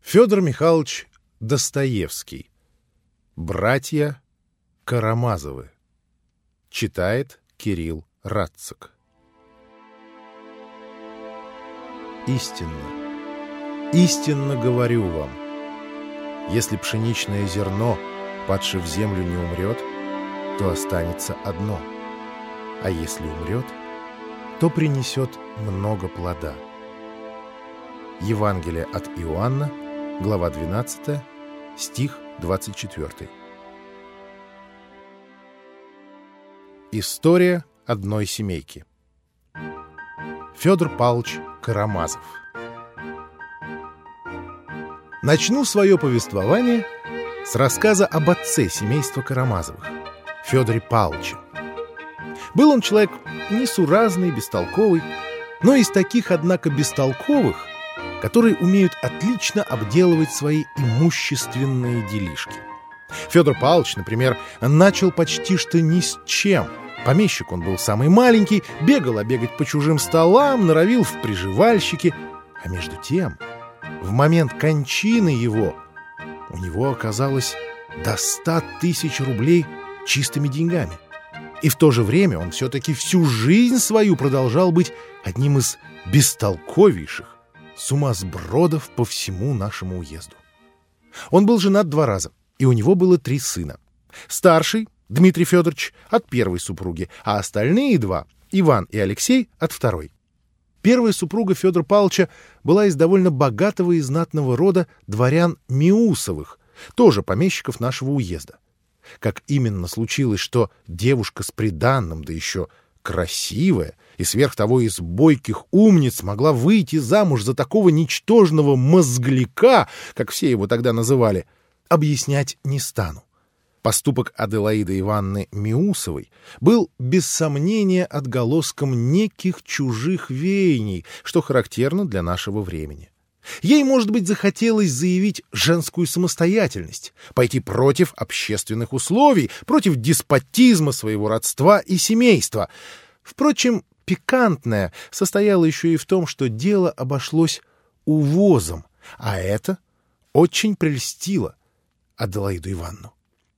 Федор Михайлович Достоевский. Братья Карамазовы. Читает Кирилл Радцик. Истинно, истинно говорю вам, если пшеничное зерно, падше в землю, не умрет, то останется одно, а если умрет, то принесет много плода. Евангелие от Иоанна, глава 12, стих 24. История одной семейки. Федор Павлович Карамазов. Начну свое повествование с рассказа об отце семейства Карамазовых, Федоре Павловиче. Был он человек несуразный, бестолковый, но из таких, однако, бестолковых, которые умеют отлично обделывать свои имущественные делишки. Федор Павлович, например, начал почти что ни с чем. Помещик он был самый маленький, бегал бегать по чужим столам, норовил в приживальщики. А между тем, в момент кончины его, у него оказалось до 100 тысяч рублей чистыми деньгами. И в то же время он все-таки всю жизнь свою продолжал быть одним из бестолковейших сумасбродов по всему нашему уезду. Он был женат 2 раза, и у него было 3 сына. Старший, Дмитрий Федорович, от первой супруги, а остальные 2, Иван и Алексей, от второй. Первая супруга Федора Павловича была из довольно богатого и знатного рода дворян Миусовых, тоже помещиков нашего уезда. Как именно случилось, что девушка с приданным, да еще красивая, и сверх того из бойких умниц могла выйти замуж за такого ничтожного мозгляка, как все его тогда называли, объяснять не стану. Поступок Аделаиды Ивановны Миусовой был, без сомнения, отголоском неких чужих веяний, что характерно для нашего времени. Ей, может быть, захотелось заявить женскую самостоятельность, пойти против общественных условий, против деспотизма своего родства и семейства. Впрочем, пикантное состояло еще и в том, что дело обошлось увозом, а это очень прельстило Аделаиду Ивановну.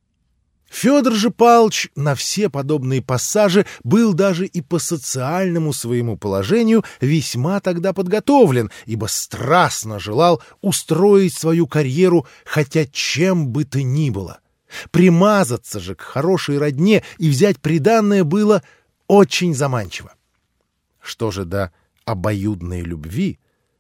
Федор же Павлович на все подобные пассажи был даже и по социальному своему положению весьма тогда подготовлен, ибо страстно желал устроить свою карьеру хотя чем бы то ни было. Примазаться же к хорошей родне и взять приданное было очень заманчиво. Что же до обоюдной любви,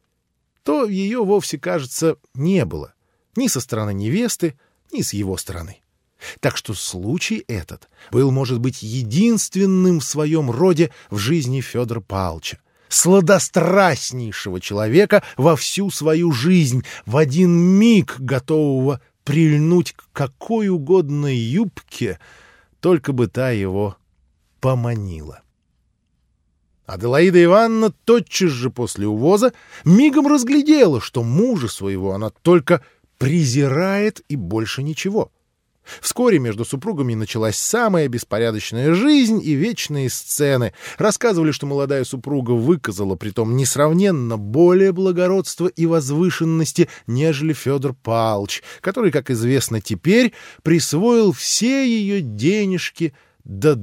то ее вовсе, кажется, не было ни со стороны невесты, ни с его стороны. Так что случай этот был, может быть, единственным в своем роде в жизни Федора Павловича, сладострастнейшего человека во всю свою жизнь, в один миг готового прильнуть к какой угодно юбке, только бы та его поманила. Аделаида Ивановна тотчас же после увоза мигом разглядела, что мужа своего она только презирает и больше ничего. Вскоре между супругами началась самая беспорядочная жизнь и вечные сцены. Рассказывали, что молодая супруга выказала притом несравненно более благородства и возвышенности, нежели Федор Павлович, который, как известно теперь, присвоил все ее денежки до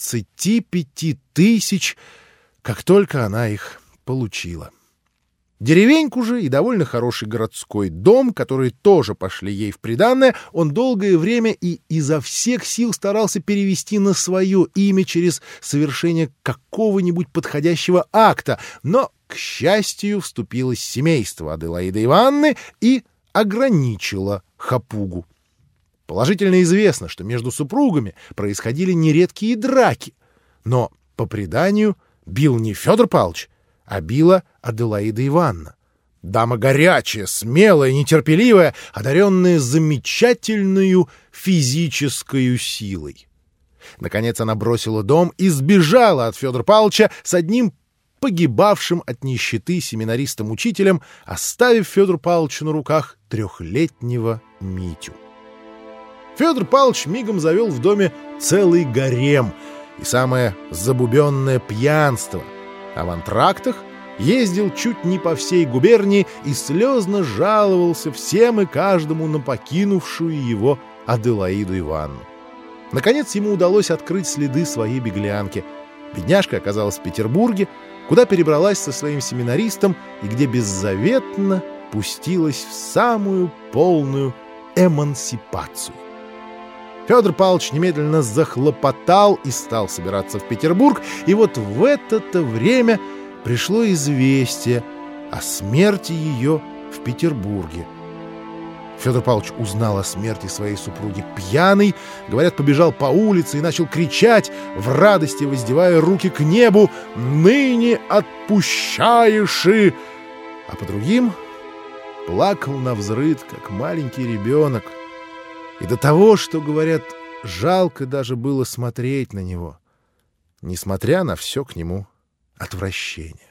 25 тысяч, как только она их получила. Деревеньку же и довольно хороший городской дом, которые тоже пошли ей в приданое, он долгое время и изо всех сил старался перевести на свое имя через совершение какого-нибудь подходящего акта, но, к счастью, вступилось семейство Аделаиды Ивановны и ограничило хапугу. Положительно известно, что между супругами происходили нередкие драки, но, по преданию, бил не Федор Павлович, а била Аделаида Ивановна. Дама горячая, смелая, нетерпеливая, одаренная замечательной физической силой. Наконец она бросила дом и сбежала от Федора Павловича с одним погибавшим от нищеты семинаристом-учителем, оставив Федору Павловичу на руках 3-летнего Митю. Федор Павлович мигом завел в доме целый гарем и самое забубенное пьянство, а в антрактах ездил чуть не по всей губернии и слезно жаловался всем и каждому на покинувшую его Аделаиду Ивановну. Наконец ему удалось открыть следы своей беглянки. Бедняжка оказалась в Петербурге, куда перебралась со своим семинаристом и где беззаветно пустилась в самую полную эмансипацию. Федор Павлович немедленно захлопотал и стал собираться в Петербург, и вот в это-то время пришло известие о смерти ее в Петербурге. Федор Павлович узнал о смерти своей супруги пьяный, говорят, побежал по улице и начал кричать, в радости воздевая руки к небу: «Ныне отпущаешь!» А по другим плакал навзрыд, как маленький ребенок. И до того, что, говорят, жалко даже было смотреть на него, несмотря на все к нему отвращение.